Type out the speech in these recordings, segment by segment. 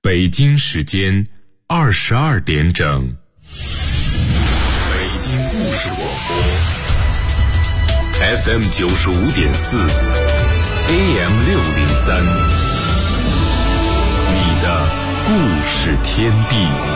北京时间22点整。北京故事广播 FM 95.4 AM 603，你的故事天地。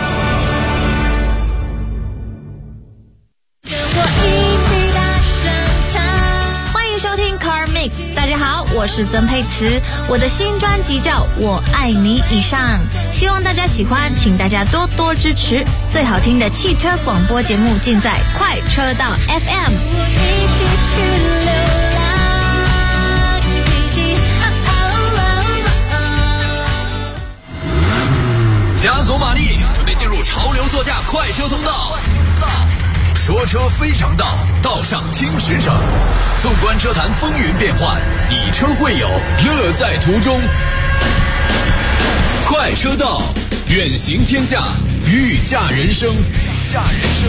大家好，我是曾沛慈，我的新专辑叫《我爱你以上》，希望大家喜欢，请大家多多支持。最好听的汽车广播节目尽在快车道 FM。 加足马力，准备进入潮流座驾快车通道。说车非常道，道上听实诚。纵观车坛风云变幻，以车会友，乐在途中。快车道，远行天下，御驾人生，御驾人生。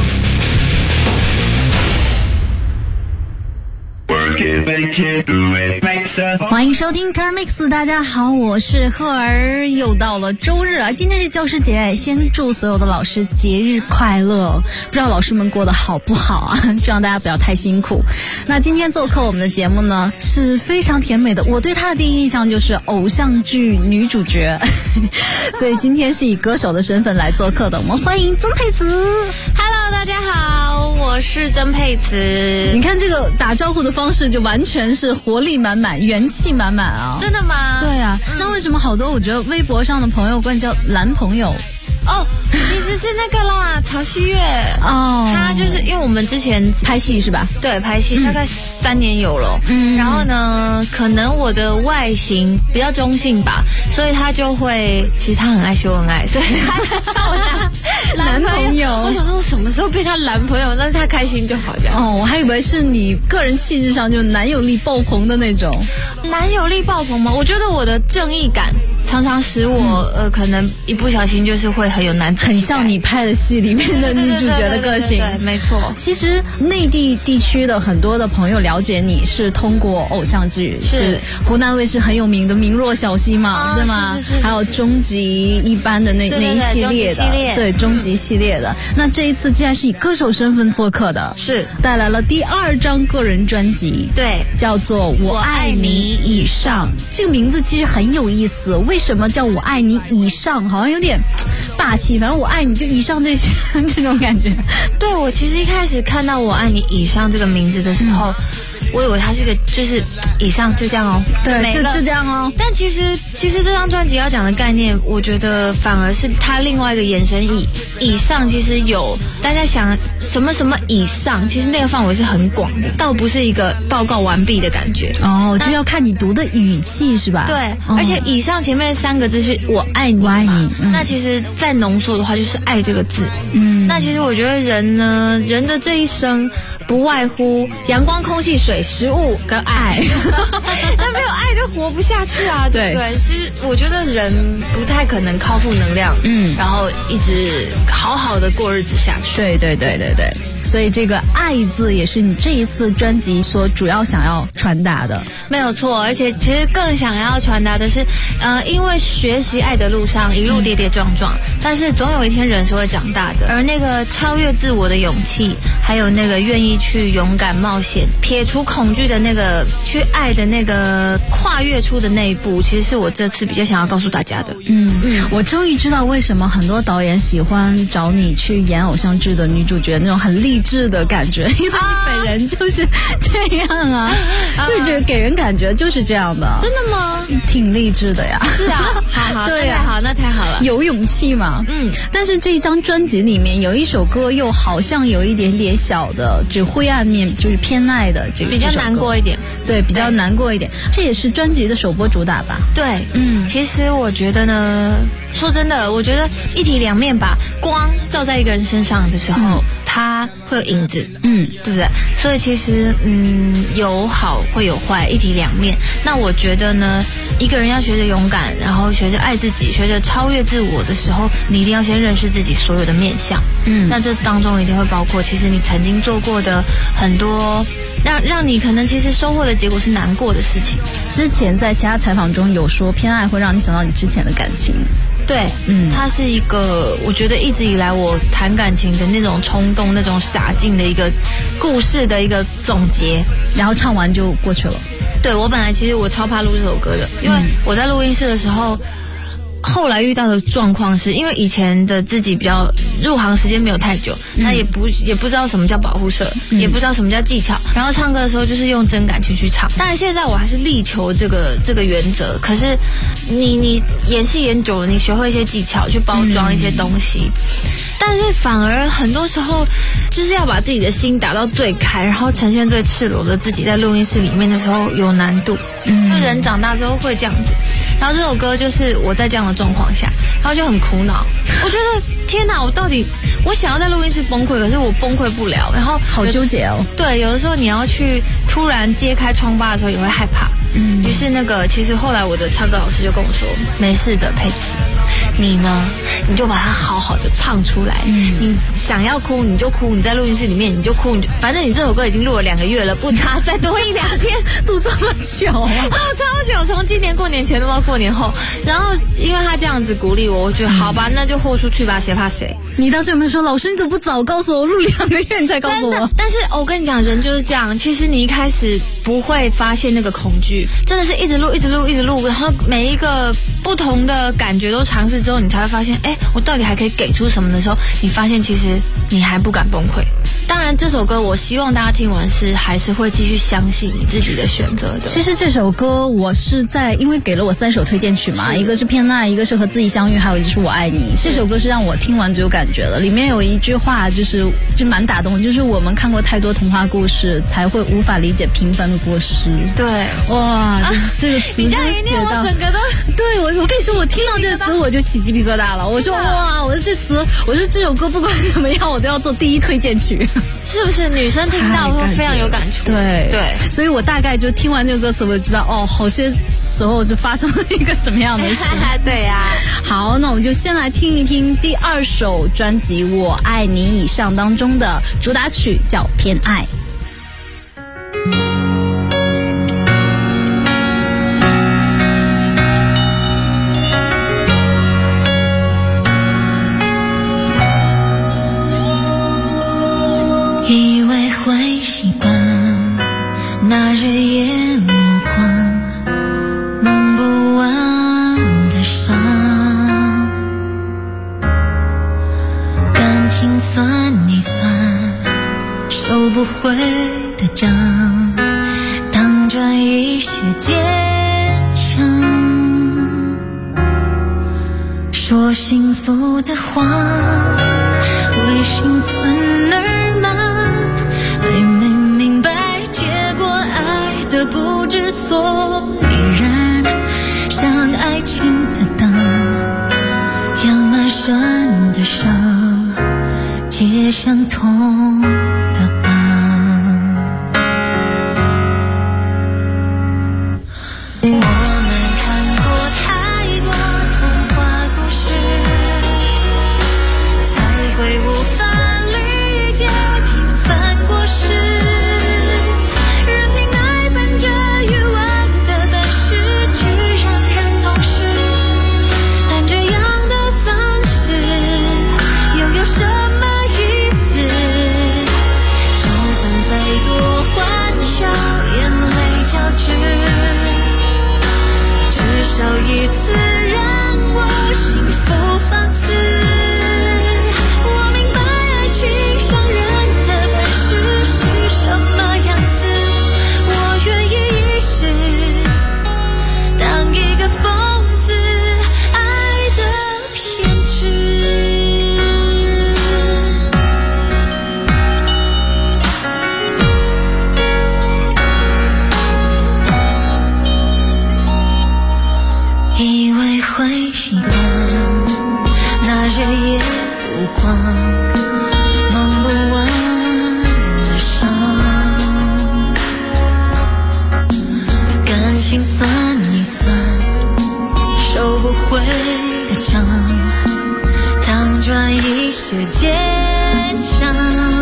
欢迎收听 Car Mix， 大家好，我是赫儿，又到了周日啊，今天是教师节，先祝所有的老师节日快乐。不知道老师们过得好不好啊？希望大家不要太辛苦。那今天做客我们的节目呢，是非常甜美的，我对她的第一印象就是偶像剧女主角，所以今天是以歌手的身份来做客的。我们欢迎曾沛慈。Hello， 大家好，我是曾沛慈。你看这个打招呼的方式就完全是活力满满，元气满满啊！真的吗？对啊。那为什么好多我觉得微博上的朋友管你叫男朋友？哦，其实是那个啦，曹曦月哦，他就是因为我们之前拍戏是吧？对，拍戏大概3年有了。然后呢，可能我的外形比较中性吧，所以他就会，其实他很爱秀恩爱，所以他叫我男朋友。我想说，我什么时候变他男朋友？但是他开心就好这样。哦，我还以为是你个人气质上就男友力爆棚的那种。男友力爆棚吗？我觉得我的正义感常常使我可能一不小心就是会很有男子气概，很像你拍的戏里面的女主角的个性。对，没错。其实内地地区的很多的朋友了解你是通过偶像剧，是湖南卫视很有名的《明若晓溪》嘛，对吗？是。还有终极一班的那一系列的，对，终极系列的。那这一次既然是以歌手身份做客的，是带来了第2张个人专辑，对，叫做《我爱你以上》。这个名字其实很有意思，为什么叫我爱你以上？好像有点霸气，反正我爱你就以上这些这种感觉。对，我其实一开始看到我爱你以上这个名字的时候，我以为它是个就是以上就这样哦，对，就这样哦。但其实这张专辑要讲的概念，我觉得反而是它另外一个延伸以上，其实有大家想什么什么以上，其实那个范围是很广的，倒不是一个报告完毕的感觉哦，就要看你读的语气是吧？对，而且以上前面3个字是我爱你，我爱你。那其实再浓缩的话就是爱这个字。那其实我觉得人的这一生不外乎阳光、空气、水、食物跟爱。那没有爱就活不下去啊，对不对？其实我觉得人不太可能靠负能量，然后一直好好的过日子下去。对。所以这个爱字也是你这一次专辑所主要想要传达的，没有错。而且其实更想要传达的是，因为学习爱的路上一路跌跌撞撞，但是总有一天人是会长大的。而那个超越自我的勇气，还有那个愿意去勇敢冒险、撇除恐惧的那个去爱的那个跨越出的那一步，其实是我这次比较想要告诉大家的。我终于知道为什么很多导演喜欢找你去演偶像剧的女主角，那种很励志的感觉，因为你本人就是这样啊，就是这个给人感觉就是这样的。真的吗？挺励志的呀。是啊，好，对呀，好，那太好了，有勇气嘛。但是这一张专辑里面有一首歌又好像有一点点小的就灰暗面，就是偏爱的这个比较难过一点。对，比较难过一点。这也是专辑的首播主打吧？对，其实我觉得呢，说真的，我觉得一体两面吧。光照在一个人身上的时候，它会有影子，对不对？所以其实有好会有坏，一体两面。那我觉得呢，一个人要学着勇敢，然后学着爱自己，学着超越自我的时候，你一定要先认识自己所有的面向。那这当中一定会包括其实你曾经做过的很多让你可能其实收获的结果是难过的事情。之前在其他采访中有说偏爱会让你想到你之前的感情。 对，它是一个我觉得一直以来我谈感情的那种冲动、那种洒劲的一个故事的一个总结， 然后唱完就过去了。 对，我本来其实我超怕录这首歌的，因为我在录音室的时候。后来遇到的状况是因为以前的自己比较入行时间没有太久，那也不知道什么叫保护色，也不知道什么叫技巧，然后唱歌的时候就是用真感情去唱。当然现在我还是力求这个原则，可是你演戏演久了，你学会一些技巧去包装一些东西。但是反而很多时候就是要把自己的心打到最开，然后呈现最赤裸的自己，在录音室里面的时候有难度。就人长大之后会这样子。然后这首歌就是我在这样的状况下，然后就很苦恼。我觉得天哪，我想要在录音室崩溃，可是我崩溃不了。然后好纠结哦。 对，有的时候你要去突然揭开疮疤的时候也会害怕。于是其实后来我的唱歌老师就跟我说，没事的，佩慈，你呢，你就把它好好的唱出来。你想要哭你就哭，你在录音室里面你就哭，反正你这首歌已经录了2个月了，不差再多1-2天， 录这么久啊， 录超久，从今年过年前录到过年后。然后因为他这样子鼓励我，我觉得好吧，那就豁出去吧，谁怕谁。 你当时有没有说，老师你怎么不早告诉我，录2个月你才告诉我？ 但是我跟你讲，人就是这样，其实你一开始不会发现那个恐惧，真的是一直录，然后每一个不同的感觉都尝试之后，你才会发现，我到底还可以给出什么的时候，你发现其实你还不敢崩溃。当然这首歌我希望大家听完还是会继续相信你自己的选择的。 其实这首歌我是因为给了我3首推荐曲嘛，一个是偏爱，一个是和自己相遇，还有就是我爱你。这首歌是让我听完最有感觉的，里面有一句话就蛮打动，就是我们看过太多童话故事，才会无法理解平凡的过失。 对， 哇，这个词你这样一念，我整个都对我跟你说，我听到这个词我就起鸡皮疙瘩了。我说哇，我说这首歌不管怎么样，我都要做第1推荐曲。 是不是女生听到会非常有感触？ 对，所以我大概就听完这个歌词，我就知道好些时候就发生了一个什么样的事。 对呀。 好，那我们就先来听一听第2首专辑《我爱你以上》当中的主打曲，叫《偏爱》。 以为会习惯那日夜无光，忙不完的伤，感情算一算，收不回的账，当转一时坚强，说幸福的话，为心存而忙，还没明白结果，爱的不知所以然，像爱情的当，养满身的伤，结相同的疤。我们看过太多童话故事，才会无法理解平凡过失，任凭爱本着欲望的本事去让人痛失，但这样的方式又有什么意思？就算再多欢笑，眼泪交织，至少一次让我幸福放肆。我明白爱情伤人的本事是什么样子，我愿意一试，当一个疯子，爱的偏执。以为会习惯那日夜无光，忙不完的伤，感情算一算，收不回的账，当转一时坚强，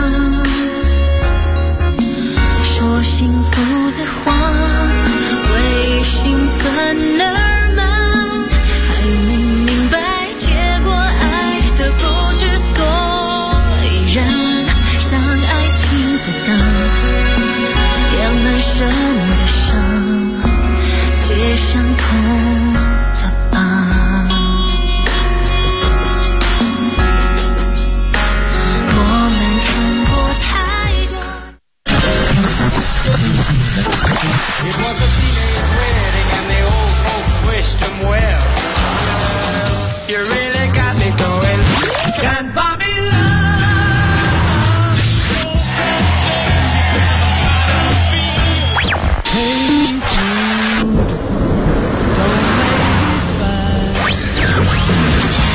说幸福的话，为心存而忙，还没明白 It was a teenage wedding and the old folks wished him well. You really got me going. Can't buy me love. Hey Jude, don't make it bad.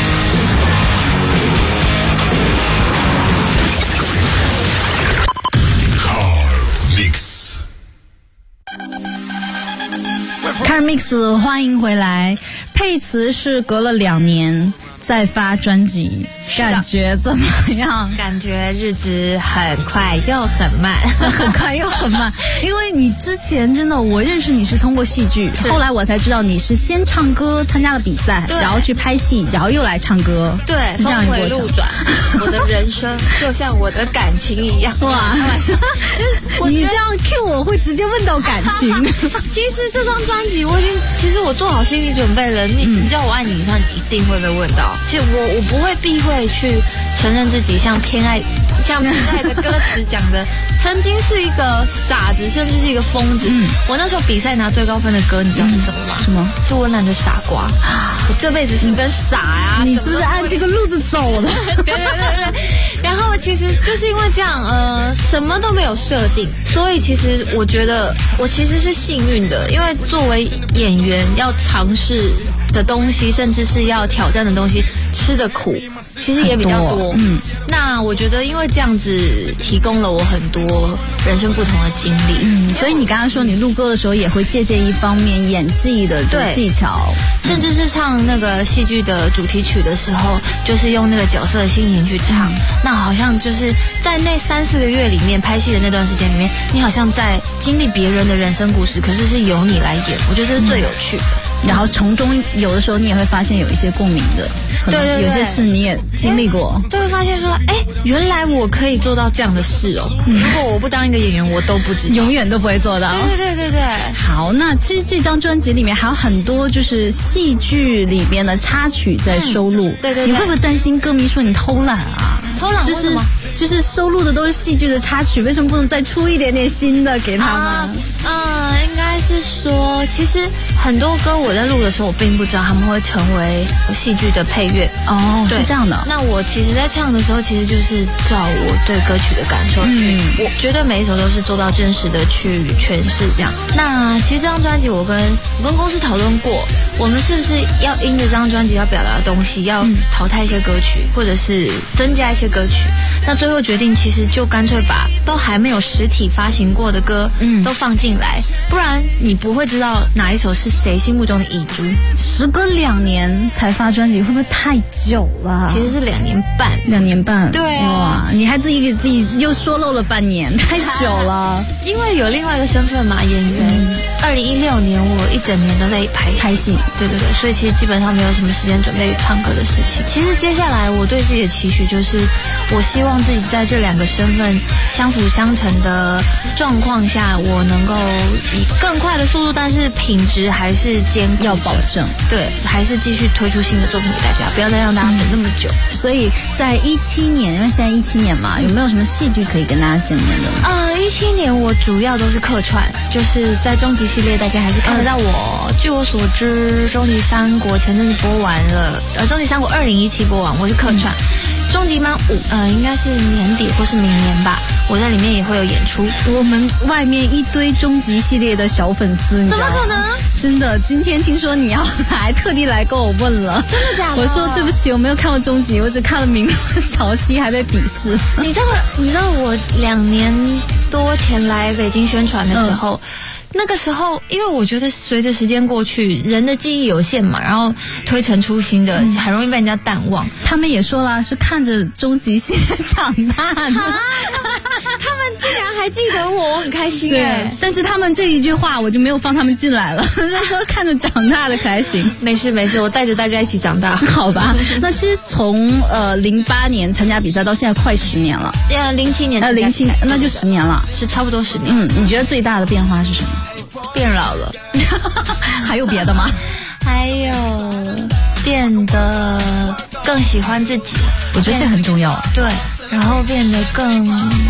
Car Mix 欢迎回来，佩慈是隔了2年再发专辑，感觉怎么样？ 感觉日子很快又很慢， 很快又很慢，因为你之前真的，我认识你是通过戏剧，后来我才知道你是先唱歌，参加了比赛，然后去拍戏，然后又来唱歌， 对， 是这样一个过程。 峰回路转，我的人生就像我的感情一样。 哇，你这样 Q 我会直接问到感情。 其实这张专辑其实我做好心理准备了。你知道我爱你上一定会被问到。其实我不会避讳去承认自己像比赛的歌词讲的，曾经是一个傻子，甚至是一个疯子。我那时候比赛拿最高分的歌，你知道是什么吗？什么？是温岚的《傻瓜》。我这辈子是跟傻呀， 你是不是按这个路子走的？ 对。然后其实就是因为这样，什么都没有设定，所以其实我觉得我其实是幸运的，因为作为演员要尝试的东西，甚至是要挑战的东西，吃的苦其实也比较多。那我觉得因为这样子提供了我很多人生不同的经历。 所以你刚刚说你录歌的时候也会借鉴一方面演技的这个技巧， 甚至是唱那个戏剧的主题曲的时候，就是用那个角色的心情去唱。那好像就是在那3-4个月里面拍戏的那段时间里面，你好像在经历别人的人生故事，可是是由你来演，我觉得这是最有趣的。 然后从中有的时候你也会发现有一些共鸣的，可能有些事你也经历过， 就会发现说，原来我可以做到这样的事哦。如果我不当一个演员，我都不知道， 永远都不会做到。 对。 好，那其实这张专辑里面还有很多就是戏剧里边的插曲在收录。 对。 你会不会担心歌迷说你偷懒啊？ 偷懒为什么？ 就是收录的都是戏剧的插曲，为什么不能再出一点点新的给他们？ 应该是说，其实很多歌我在录的时候，我并不知道他们会成为戏剧的配乐。 是这样的。 那我其实，在唱的时候，其实就是照我对歌曲的感受去，我绝对每一首都是做到真实的去诠释这样。那其实这张专辑，我跟公司讨论过，我们是不是要因着这张专辑要表达的东西，要淘汰一些歌曲，或者是增加一些歌曲？那最后决定，其实就干脆把都还没有实体发行过的歌，都放进来，不然你不会知道哪一首是谁心目中的遗珠。 时隔2年才发专辑，会不会太久了？ 其实是2年半。 2年半， 对啊。 哇，你还自己给自己又说漏了半年，太久了。 因为有另外一个身份嘛，演员。2016年我一整年都在拍戏，对，所以其实基本上没有什么时间准备唱歌的事情。其实接下来我对自己的期许就是，我希望自己在这2个身份相辅相成的状况下，我能够以更快的速度，但是品质还是兼顾， 要保证。 对，还是继续推出新的作品给大家，不要再让大家等那么久。 所以在17年，因为现在17年嘛，有没有什么戏剧可以跟大家见面的呢 ？17年我主要都是客串，就是在终极系列大家还是看得到我。据我所知，终极三国前阵子播完了，终极三国2017播完，我是客串。终极版5，应该是年底或是明年吧，我在里面也会有演出。 我们外面一堆终极系列的小粉丝， 怎么可能？ 真的，今天听说你要来，特地来跟我问了。 真的假的？ 我说对不起，我没有看过终极，我只看了明罗小溪，还被鄙视。 你知道我2年多前来北京宣传的时候。那个时候，因为我觉得随着时间过去，人的记忆有限嘛，然后推陈出新的，很容易被人家淡忘。 他们也说了，是看着终极系列长大的。他们竟然还记得我很开心对，但是他们这一句话我就没有放他们进来了。他说看着长大的可还行。 没事，我带着大家一起长大， 好吧？那其实从08年参加比赛到现在快10年了。 07年 07年，那就10年了， 是差不多10年。 你觉得最大的变化是什么？ 变老了。 还有别的吗？ 还有变得更喜欢自己， 我觉得这很重要。 对，然后变得更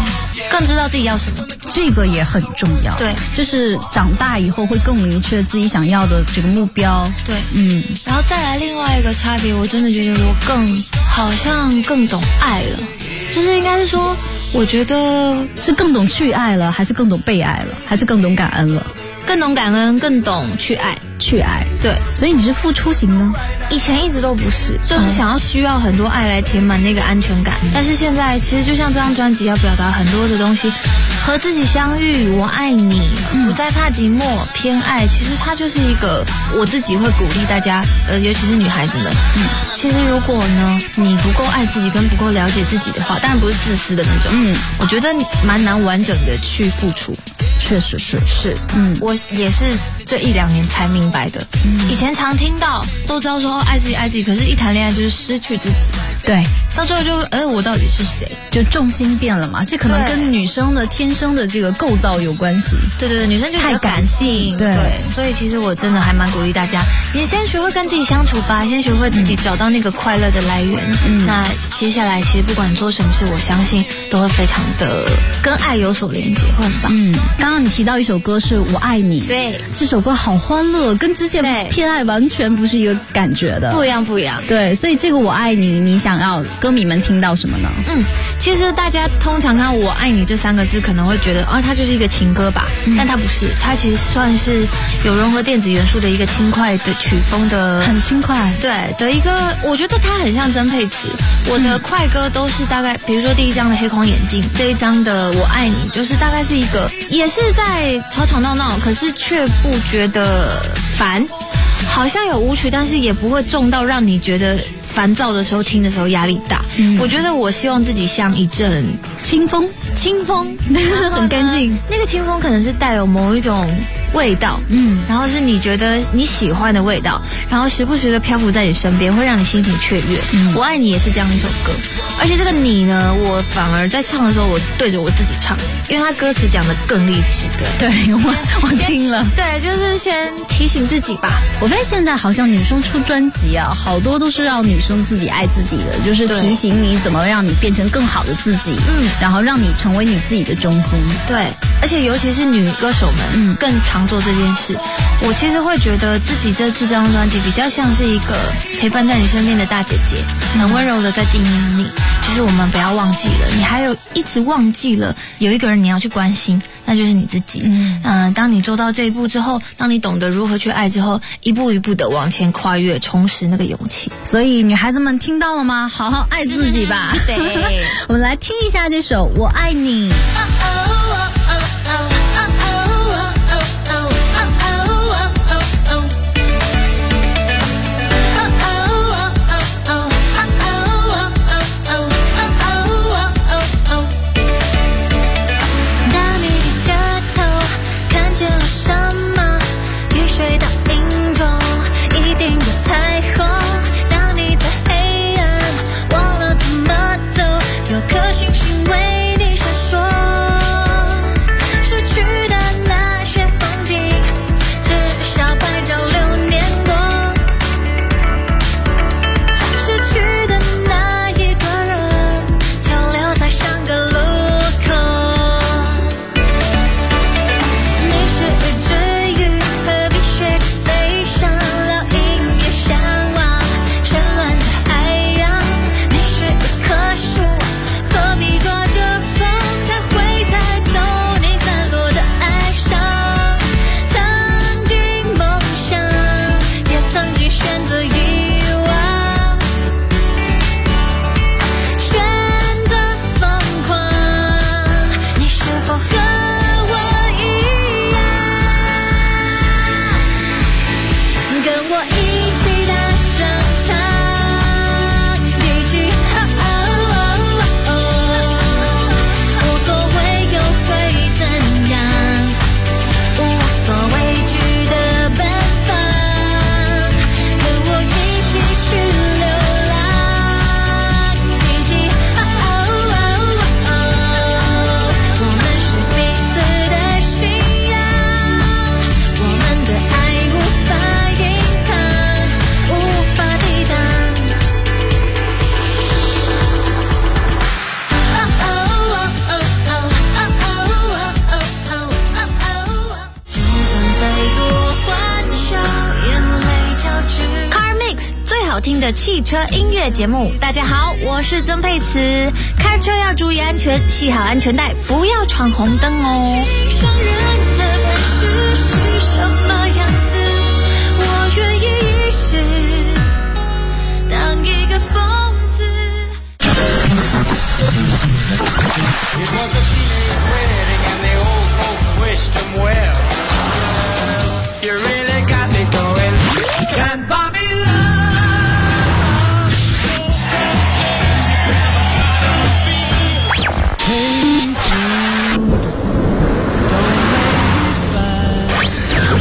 更知道自己要什么。 这个也很重要。 对， 就是长大以后会更明确自己想要的这个目标。 对， 嗯， 然后再来另外一个差别，我真的觉得我好像更懂爱了，就是应该是说，我觉得是更懂去爱了，还是更懂被爱了，还是更懂感恩了？ 更懂感恩，更懂去爱。 去爱， 对， 所以你是付出型呢？ 以前一直都不是，就是需要很多爱来填满那个安全感。但是现在其实就像这张专辑要表达很多的东西，和自己相遇，我爱你，不再怕寂寞，偏爱，其实它就是一个我自己会鼓励大家，尤其是女孩子们，其实如果呢你不够爱自己跟不够了解自己的话，当然不是自私的那种，我觉得蛮难完整的去付出。 确实是， 我也是这1-2年才明白的。以前常听到，都知道说爱自己爱自己，可是一谈恋爱就是失去自己。 对， 到最后就我到底是谁？ 就重心变了嘛。这可能跟女生的天生的这个构造有关系。 对，女生就太感性。对，所以其实我真的还蛮鼓励大家，你先学会跟自己相处吧，先学会自己找到那个快乐的来源。那接下来其实不管做什么事，我相信都会非常的跟爱有所连接，会很棒。 刚刚你提到一首歌是《我爱你》， 对， 这首歌好欢乐，跟之前偏爱完全不是一个感觉的， 不一样。 对，所以这个《我爱你》，你想要歌迷们听到什么呢？ 其实大家通常看我爱你这3个字，可能会觉得它就是一个情歌吧，但它不是，它其实算是有融合电子元素的一个轻快的曲风的， 很轻快， 对的一个，我觉得它很像曾沛慈。我的快歌都是大概，比如说第1张的黑框眼镜，这一张的我爱你，就是大概是一个，也是在吵吵闹闹，可是却不觉得烦，好像有舞曲，但是也不会重到让你觉得烦躁的时候听的时候压力大。我觉得我希望自己像一阵清风， 很干净。 那个清风可能是带有某一种味道，然后是你觉得你喜欢的味道，然后时不时的漂浮在你身边，会让你心情雀跃。我爱你也是这样一首歌，而且这个你呢，我反而在唱的时候，我对着我自己唱，因为他歌词讲的更励志。 对，我听了。 对，就是先提醒自己吧。 我发现现在好像女生出专辑啊，好多都是让女生自己爱自己的，就是提醒你怎么让你变成更好的自己，然后让你成为你自己的中心。 对，而且尤其是女歌手们，更常做这件事。我其实会觉得自己这张专辑比较像是一个陪伴在你身边的大姐姐，很温柔的在叮咛你，就是我们不要忘记了，你还有一直忘记了有一个人你要去关心，那就是你自己。当你做到这一步之后，当你懂得如何去爱之后，一步一步的往前跨越，重拾那个勇气。 所以女孩子们听到了吗？好好爱自己吧。 对， 我们来听一下这首《我爱你》。 颗星星为你闪烁。 好听的汽车音乐节目。大家好，我是曾沛慈。开车要注意安全，系好安全带，不要闯红灯哦。 伤人的本事是什么样子？我愿意一试，当一个疯子。 It was a teenage wedding and the old folks wished him well. You really got me going. Can't buy me love. Hey Jude, don't make it bad.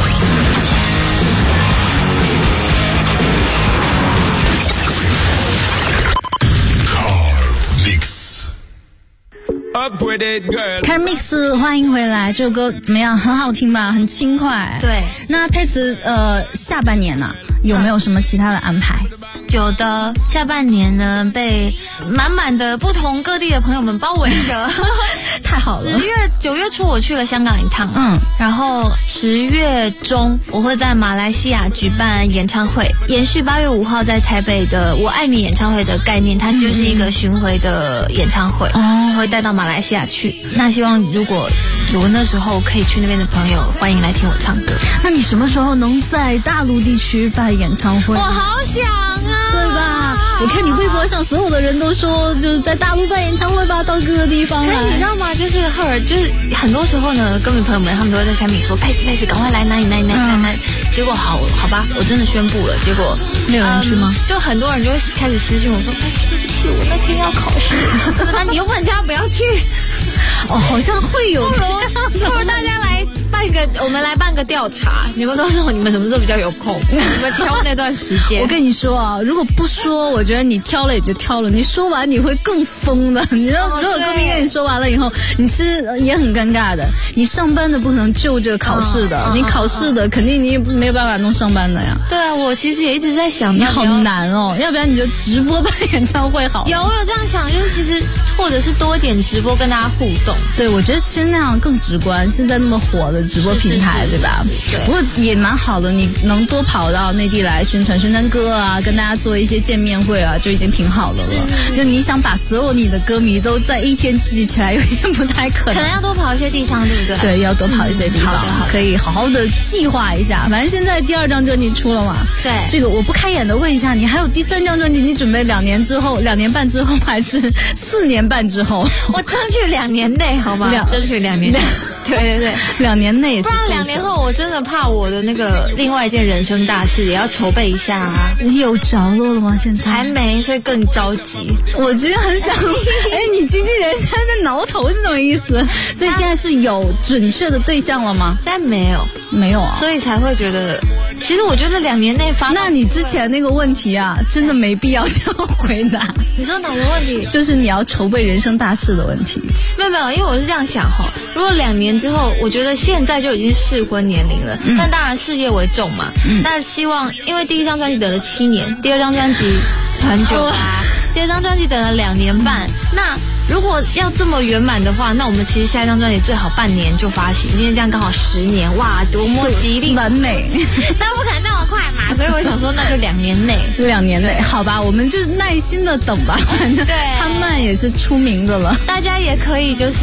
Up with it, girl. Carmix， 欢迎回来。这首歌怎么样？很好听吧？很轻快。 对， 那沛慈，下半年呢、有没有什么其他的安排？ 有的，下半年呢被满满的不同各地的朋友们包围着。 太好了。 9月初我去了香港一趟，然后10月中我会在马来西亚举办演唱会，延续8月5号在台北的我爱你演唱会的概念，它就是一个巡回的演唱会，会带到马来西亚去。那希望如果有那时候可以去那边的朋友，欢迎来听我唱歌。 那你什么时候能在大陆地区办演唱会？ 我好想啊， 对吧？我看你微博上所有的人都说，就是在大陆办演唱会吧，到各个地方来。 可是你知道吗？就是赫尔，就是很多时候呢，歌迷朋友们他们都会在下面说，沛慈，赶快来哪里。结果好吧，我真的宣布了，结果没有人去吗？ 就很多人就会开始私信我说，沛慈，对不起，我那天要考试，那你又不能叫他不要去。 哦，好像会有这样的。 不如大家来我们来办个调查，你们告诉我你们什么时候比较有空，你们挑那段时间。 我跟你说啊，如果不说，我觉得你挑了也就挑了，你说完你会更疯的。你知道，所有歌迷跟你说完了以后，你是也很尴尬的。你上班的不可能就这个考试的，你考试的肯定你也没有办法弄上班的呀。 对啊，我其实也一直在想， 你好难哦，要不然你就直播办演唱会好了。 我有这样想，就是其实或者是多一点直播跟大家互动。 对，我觉得其实那样更直观。现在那么火的直播平台，对吧？ 对。 不过也蛮好的，你能多跑到内地来宣传歌啊，跟大家做一些见面会啊，就已经挺好的了。就你想把所有你的歌迷都在一天聚集起来，有点不太可能。 可能要多跑一些地方，对不对？ 对，要多跑一些地方， 好的可以好好的计划一下。反正现在第2张专辑出了嘛。 对。 这个我不开眼的问一下，你还有第3张专辑，你准备2年之后、2年半之后，还是4年半之后？ 我争取2年内，好吗？争取2年内。对 ，2年内也是。 不然2年后，我真的怕我的那个另外一件人生大事也要筹备一下啊。 有着落了吗？现在还没，所以更着急。 我其实很想，你经纪人现在在挠头是什么意思？所以现在是有准确的对象了吗？ 现在没有啊，所以才会觉得，其实我觉得2年内发。 那你之前那个问题啊，真的没必要这样回答。 你说哪个问题？ 就是你要筹备人生大事的问题。 没有，因为我是这样想哈，如果2年之后，我觉得现在就已经适婚年龄了，但当然事业为重嘛。那希望，因为第1张专辑等了7年，第2张专辑很久啦，第2张专辑等了2年半，那。如果要这么圆满的话，那我们其实下一张专辑最好半年就发行，因为这样刚好10年，哇，多么吉利， 完美。 但不可能那么快嘛，所以我想说，那就2年内 ，2年内，好吧，我们就是耐心的等吧，反正他慢也是出名的了。 大家也可以就是，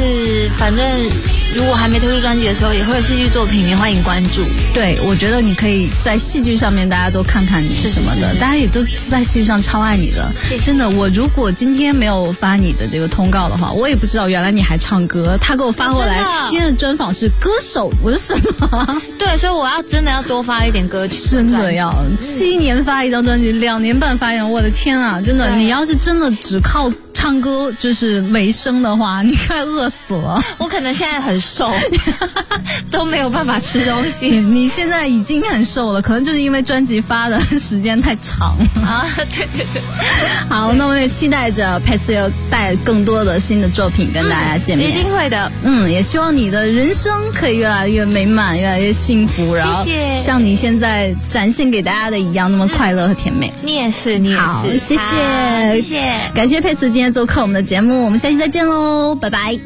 反正如果还没推出专辑的时候，也会有戏剧作品，也欢迎关注。 对，我觉得你可以在戏剧上面，大家都看看你什么的，大家也都在戏剧上超爱你的。真的，我如果今天没有发你的这个通告的话，我也不知道原来你还唱歌。他给我发过来，今天的专访是歌手，我是什么？ 对，所以我要真的要多发一点歌曲， 真的要7年发1张专辑，2年半发1张，我的天啊！真的，你要是真的只靠唱歌就是为生的话，你快饿死了。 我可能现在很瘦，都没有办法吃东西。 你现在已经很瘦了，可能就是因为专辑发的时间太长啊。对。 好，那我们也期待着沛慈要带更多的新的作品跟大家见面。 一定会的。 也希望你的人生可以越来越美满，越来越幸福，然后像你现在展现给大家的一样，那么快乐和甜美。 你也是。 好，谢谢，感谢沛慈今天做客我们的节目，我们下期再见喽，拜拜。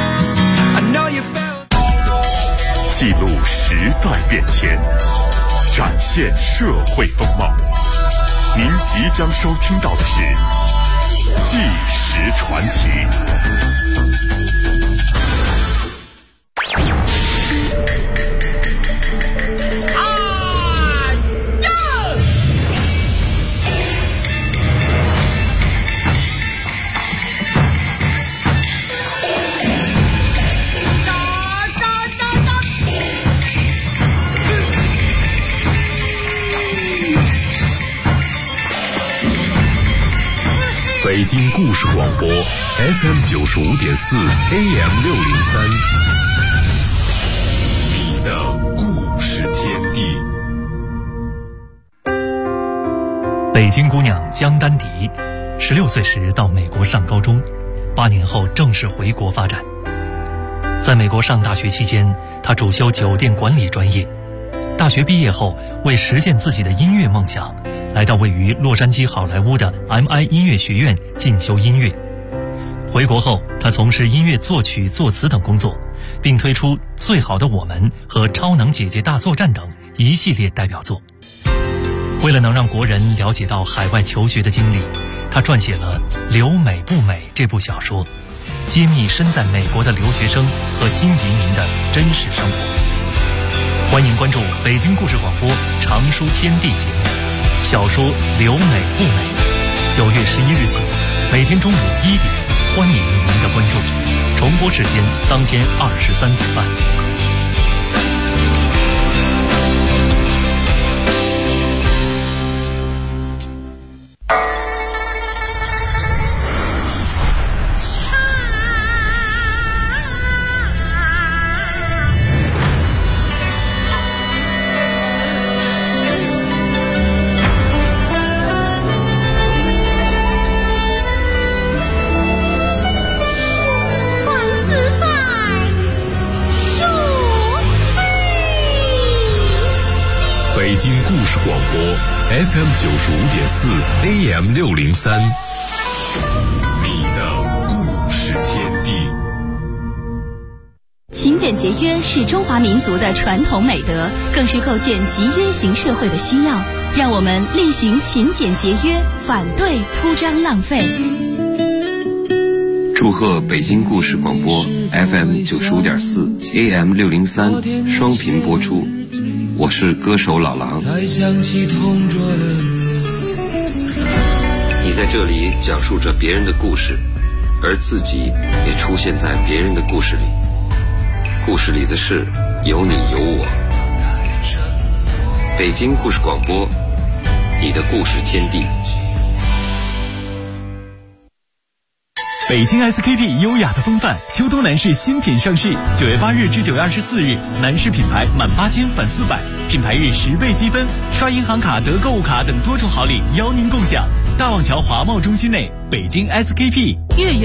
记录时代变迁， 展现社会风貌。您即将收听到的是《纪实传奇》。北京故事广播 FM95.4 AM603， 你的故事天地。 北京姑娘江丹迪，16岁时到美国上高中，8年后正式回国发展。在美国上大学期间，她主修酒店管理专业。大学毕业后，为实现自己的音乐梦想，来到位于洛杉矶好莱坞的 MI 音乐学院进修音乐。回国后，他从事音乐作曲、作词等工作，并推出《最好的我们》和《超能姐姐大作战》等一系列代表作。为了能让国人了解到海外求学的经历，他撰写了《留美不美》这部小说，揭秘身在美国的留学生和新移民的真实生活。欢迎关注北京故事广播常书天地节目小说《留美不美》，9月11日起，每天中午1点，欢迎您的关注。重播时间当天23点半。 北京故事广播 FM95.4 AM603， 你的故事天地。 勤俭节约是中华民族的传统美德，更是构建集约型社会的需要。让我们厉行勤俭节约，反对铺张浪费。 祝贺北京故事广播 FM95.4 AM603 双频播出。我是歌手老狼。你在这里讲述着别人的故事，而自己也出现在别人的故事里。故事里的事有你有我。北京故事广播，你的故事天地。 北京 SKP 优雅的风范，秋冬男士新品上市，9月8日至9月24日，男士品牌满8000返400，品牌日10倍积分，刷银行卡得购物卡等多重好礼邀您共享。大望桥华贸中心内，北京 SKP。